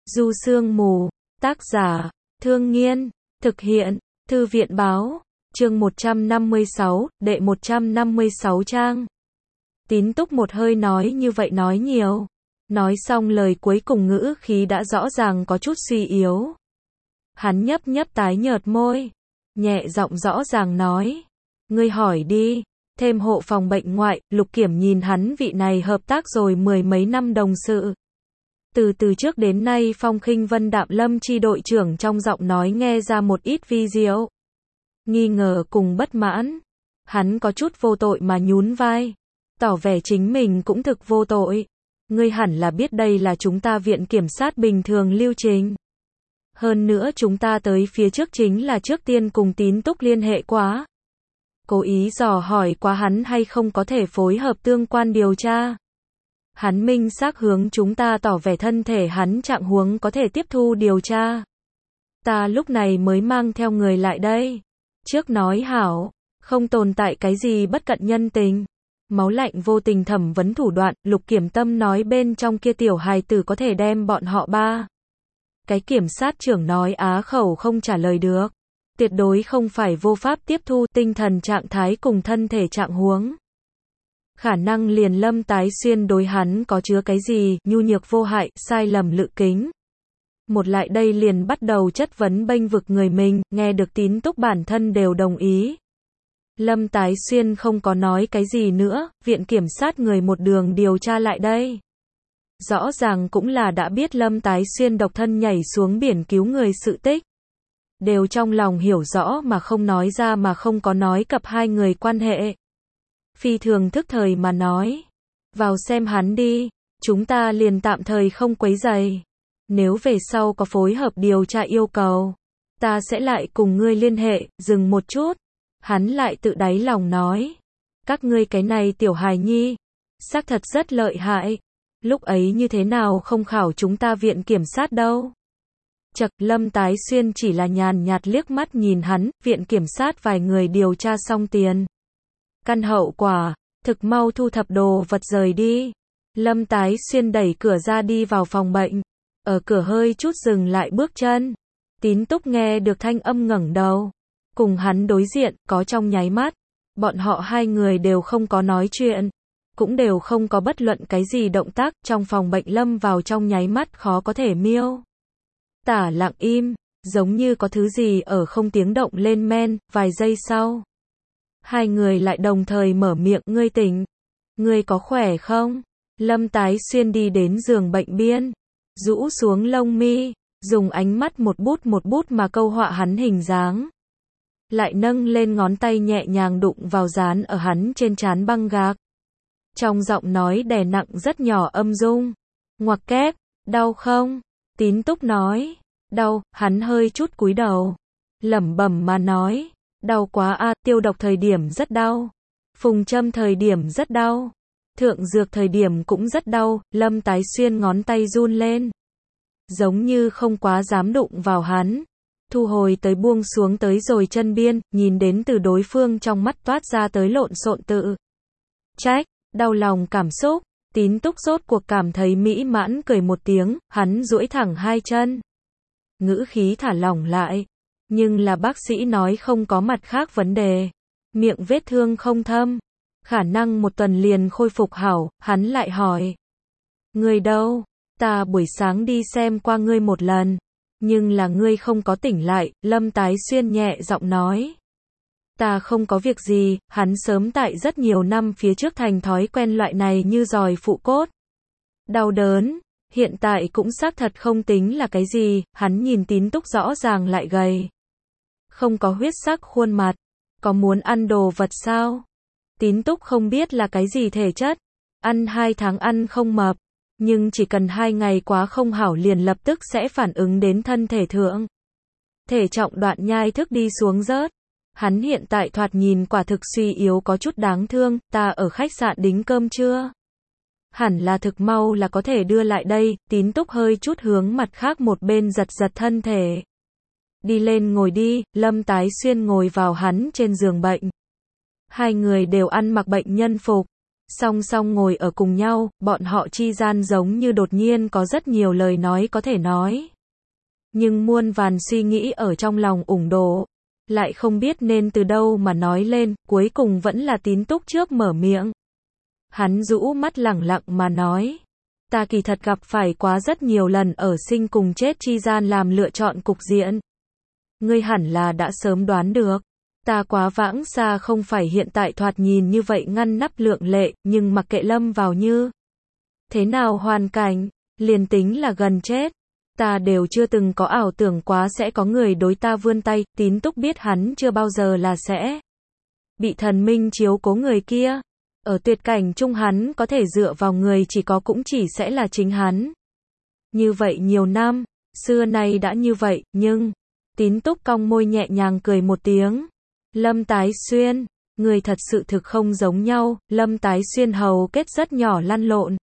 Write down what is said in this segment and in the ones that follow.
Du Sương Mù, tác giả, Thương Nghiên, thực hiện, Thư viện Báo, chương 156, đệ 156 trang. Tín Túc một hơi nói như vậy nói nhiều. Nói xong lời cuối cùng ngữ khí đã rõ ràng có chút suy yếu. Hắn nhấp nhấp tái nhợt môi, nhẹ giọng rõ ràng nói. Ngươi hỏi đi. Thêm hộ phòng bệnh ngoại, Lục Kiểm nhìn hắn vị này hợp tác rồi mười mấy năm đồng sự. Từ trước đến nay Phong Khinh Vân đạm Lâm Chi đội trưởng trong giọng nói nghe ra một ít vi diệu. Nghi ngờ cùng bất mãn. Hắn có chút vô tội mà nhún vai. Tỏ vẻ chính mình cũng thực vô tội. Ngươi hẳn là biết đây là chúng ta viện kiểm sát bình thường lưu trình. Hơn nữa chúng ta tới phía trước chính là trước tiên cùng Tín Túc liên hệ quá. Cố ý dò hỏi qua hắn hay không có thể phối hợp tương quan điều tra. Hắn minh xác hướng chúng ta tỏ vẻ thân thể hắn trạng huống có thể tiếp thu điều tra. Ta lúc này mới mang theo người lại đây. Trước nói hảo, không tồn tại cái gì bất cận nhân tình. Máu lạnh vô tình thẩm vấn thủ đoạn, Lục Kiểm Tâm nói bên trong kia tiểu hài tử có thể đem bọn họ ba. Cái kiểm sát trưởng nói á khẩu không trả lời được. Tuyệt đối không phải vô pháp tiếp thu tinh thần trạng thái cùng thân thể trạng huống. Khả năng liền Lâm Tái Xuyên đối hắn có chứa cái gì, nhu nhược vô hại, sai lầm lự kính. Một lại đây liền bắt đầu chất vấn bênh vực người mình, nghe được Tín Túc bản thân đều đồng ý. Lâm Tái Xuyên không có nói cái gì nữa, viện kiểm sát người một đường điều tra lại đây. Rõ ràng cũng là đã biết Lâm Tái Xuyên độc thân nhảy xuống biển cứu người sự tích. Đều trong lòng hiểu rõ mà không nói ra mà không có nói cập hai người quan hệ. Phi thường thức thời mà nói. Vào xem hắn đi, chúng ta liền tạm thời không quấy rầy. Nếu về sau có phối hợp điều tra yêu cầu, ta sẽ lại cùng ngươi liên hệ. Dừng một chút. Hắn lại tự đáy lòng nói. Các ngươi cái này tiểu hài nhi, xác thật rất lợi hại. Lúc ấy như thế nào không khảo chúng ta viện kiểm sát đâu. Chật, Lâm Tái Xuyên chỉ là nhàn nhạt liếc mắt nhìn hắn, viện kiểm sát vài người điều tra xong tiền. Căn hậu quả, thực mau thu thập đồ vật rời đi. Lâm Tái Xuyên đẩy cửa ra đi vào phòng bệnh. Ở cửa hơi chút dừng lại bước chân. Tín Túc nghe được thanh âm ngẩng đầu. Cùng hắn đối diện, có trong nháy mắt. Bọn họ hai người đều không có nói chuyện. Cũng đều không có bất luận cái gì động tác, trong phòng bệnh lâm vào trong nháy mắt khó có thể miêu tả lặng im, giống như có thứ gì ở không tiếng động lên men. Vài giây sau, hai người lại đồng thời mở miệng. Ngươi tỉnh, ngươi có khỏe không? Lâm Tái Xuyên đi đến giường bệnh biên, rũ xuống lông mi, dùng ánh mắt một bút mà câu họa hắn hình dáng. Lại nâng lên ngón tay nhẹ nhàng đụng vào dán ở hắn trên trán băng gạc. Trong giọng nói đè nặng rất nhỏ âm dung. Ngoặc kép, đau không? Tín Túc nói. Đau. Hắn hơi chút cúi đầu, lẩm bẩm mà nói. Đau quá a, tiêu độc thời điểm rất đau. Phùng châm thời điểm rất đau. Thượng dược thời điểm cũng rất đau. Lâm Tái Xuyên ngón tay run lên. Giống như không quá dám đụng vào hắn. Thu hồi tới buông xuống tới rồi chân biên, nhìn đến từ đối phương trong mắt toát ra tới lộn xộn tự trách, đau lòng cảm xúc. Tín Túc rốt cuộc cảm thấy mỹ mãn cười một tiếng, hắn duỗi thẳng hai chân. Ngữ khí thả lỏng lại. Nhưng là bác sĩ nói không có mặt khác vấn đề. Miệng vết thương không thâm. Khả năng một tuần liền khôi phục hảo. Hắn lại hỏi. Ngươi đâu? Ta buổi sáng đi xem qua ngươi một lần. Nhưng là ngươi không có tỉnh lại. Lâm Tái Xuyên nhẹ giọng nói. Ta không có việc gì. Hắn sớm tại rất nhiều năm phía trước thành thói quen loại này như giòi phụ cốt. Đau đớn. Hiện tại cũng xác thật không tính là cái gì. Hắn nhìn Tín Túc rõ ràng lại gầy. Không có huyết sắc khuôn mặt. Có muốn ăn đồ vật sao? Tín Túc không biết là cái gì thể chất. Ăn 2 tháng ăn không mập. Nhưng chỉ cần 2 ngày quá không hảo liền lập tức sẽ phản ứng đến thân thể thượng. Thể trọng đoạn nhai thức đi xuống rớt. Hắn hiện tại thoạt nhìn quả thực suy yếu có chút đáng thương. Ta ở khách sạn đính cơm chưa? Hẳn là thực mau là có thể đưa lại đây. Tín Túc hơi chút hướng mặt khác một bên giật giật thân thể. Đi lên ngồi đi. Lâm Tái Xuyên ngồi vào hắn trên giường bệnh. Hai người đều ăn mặc bệnh nhân phục. Song song ngồi ở cùng nhau, bọn họ chi gian giống như đột nhiên có rất nhiều lời nói có thể nói. Nhưng muôn vàn suy nghĩ ở trong lòng ủng đổ, lại không biết nên từ đâu mà nói lên, cuối cùng vẫn là Tín Túc trước mở miệng. Hắn rũ mắt lẳng lặng mà nói, ta kỳ thật gặp phải quá rất nhiều lần ở sinh cùng chết chi gian làm lựa chọn cục diện. Ngươi hẳn là đã sớm đoán được. Ta quá vãng xa không phải hiện tại thoạt nhìn như vậy ngăn nắp lượng lệ, nhưng mặc kệ lâm vào như thế nào hoàn cảnh, liền tính là gần chết, ta đều chưa từng có ảo tưởng quá sẽ có người đối ta vươn tay. Tín Túc biết hắn chưa bao giờ là sẽ bị thần minh chiếu cố người kia. Ở tuyệt cảnh chung hắn có thể dựa vào người chỉ có cũng chỉ sẽ là chính hắn. Như vậy nhiều năm, xưa nay đã như vậy, nhưng Tín Túc cong môi nhẹ nhàng cười một tiếng. Lâm Tái Xuyên, người thật sự thực không giống nhau. Lâm Tái Xuyên hầu kết rất nhỏ lăn lộn.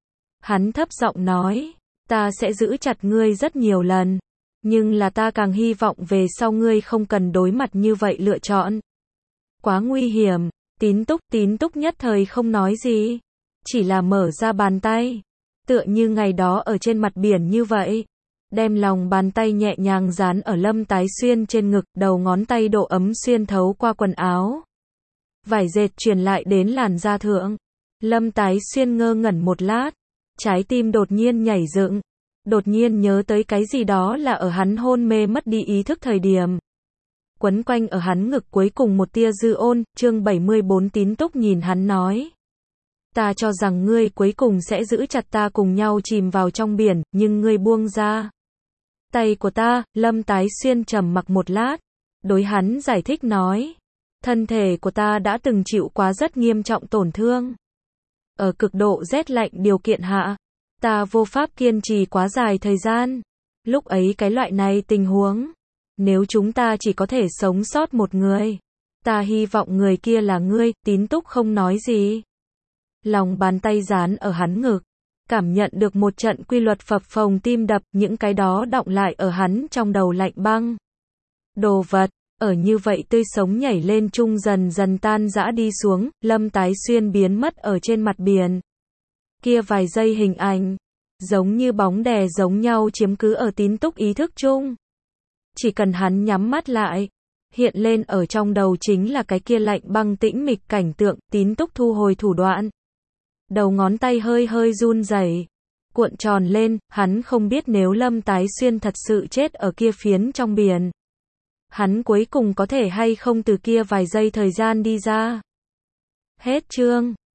Hắn thấp giọng nói, ta sẽ giữ chặt ngươi rất nhiều lần, nhưng là ta càng hy vọng về sau ngươi không cần đối mặt như vậy lựa chọn. Quá nguy hiểm. Tín Túc nhất thời không nói gì, chỉ là mở ra bàn tay, tựa như ngày đó ở trên mặt biển như vậy, đem lòng bàn tay nhẹ nhàng dán ở Lâm Tái Xuyên trên ngực, đầu ngón tay độ ấm xuyên thấu qua quần áo. Vải dệt truyền lại đến làn da thượng. Lâm Tái Xuyên ngơ ngẩn một lát, trái tim đột nhiên nhảy dựng, đột nhiên nhớ tới cái gì đó là ở hắn hôn mê mất đi ý thức thời điểm. Quấn quanh ở hắn ngực cuối cùng một tia dư ôn. Chương 74. Tín Túc nhìn hắn nói, ta cho rằng ngươi cuối cùng sẽ giữ chặt ta cùng nhau chìm vào trong biển, nhưng ngươi buông ra tay của ta. Lâm Tái Xuyên trầm mặc một lát, đối hắn giải thích nói, thân thể của ta đã từng chịu quá rất nghiêm trọng tổn thương. Ở cực độ rét lạnh điều kiện hạ, ta vô pháp kiên trì quá dài thời gian. Lúc ấy cái loại này tình huống, nếu chúng ta chỉ có thể sống sót một người, ta hy vọng người kia là ngươi. Tín Túc không nói gì. Lòng bàn tay dán ở hắn ngực, cảm nhận được một trận quy luật phập phồng tim đập, những cái đó đọng lại ở hắn trong đầu lạnh băng. Đồ vật, ở như vậy tươi sống nhảy lên chung dần dần tan rã đi xuống. Lâm Tái Xuyên biến mất ở trên mặt biển. Kia vài giây hình ảnh, giống như bóng đè giống nhau chiếm cứ ở Tín Túc ý thức chung. Chỉ cần hắn nhắm mắt lại, hiện lên ở trong đầu chính là cái kia lạnh băng tĩnh mịch cảnh tượng. Tín Túc thu hồi thủ đoạn, đầu ngón tay hơi hơi run rẩy, cuộn tròn lên. Hắn không biết nếu Lâm Tái Xuyên thật sự chết ở kia phiến trong biển, hắn cuối cùng có thể hay không từ kia vài giây thời gian đi ra. Hết chương.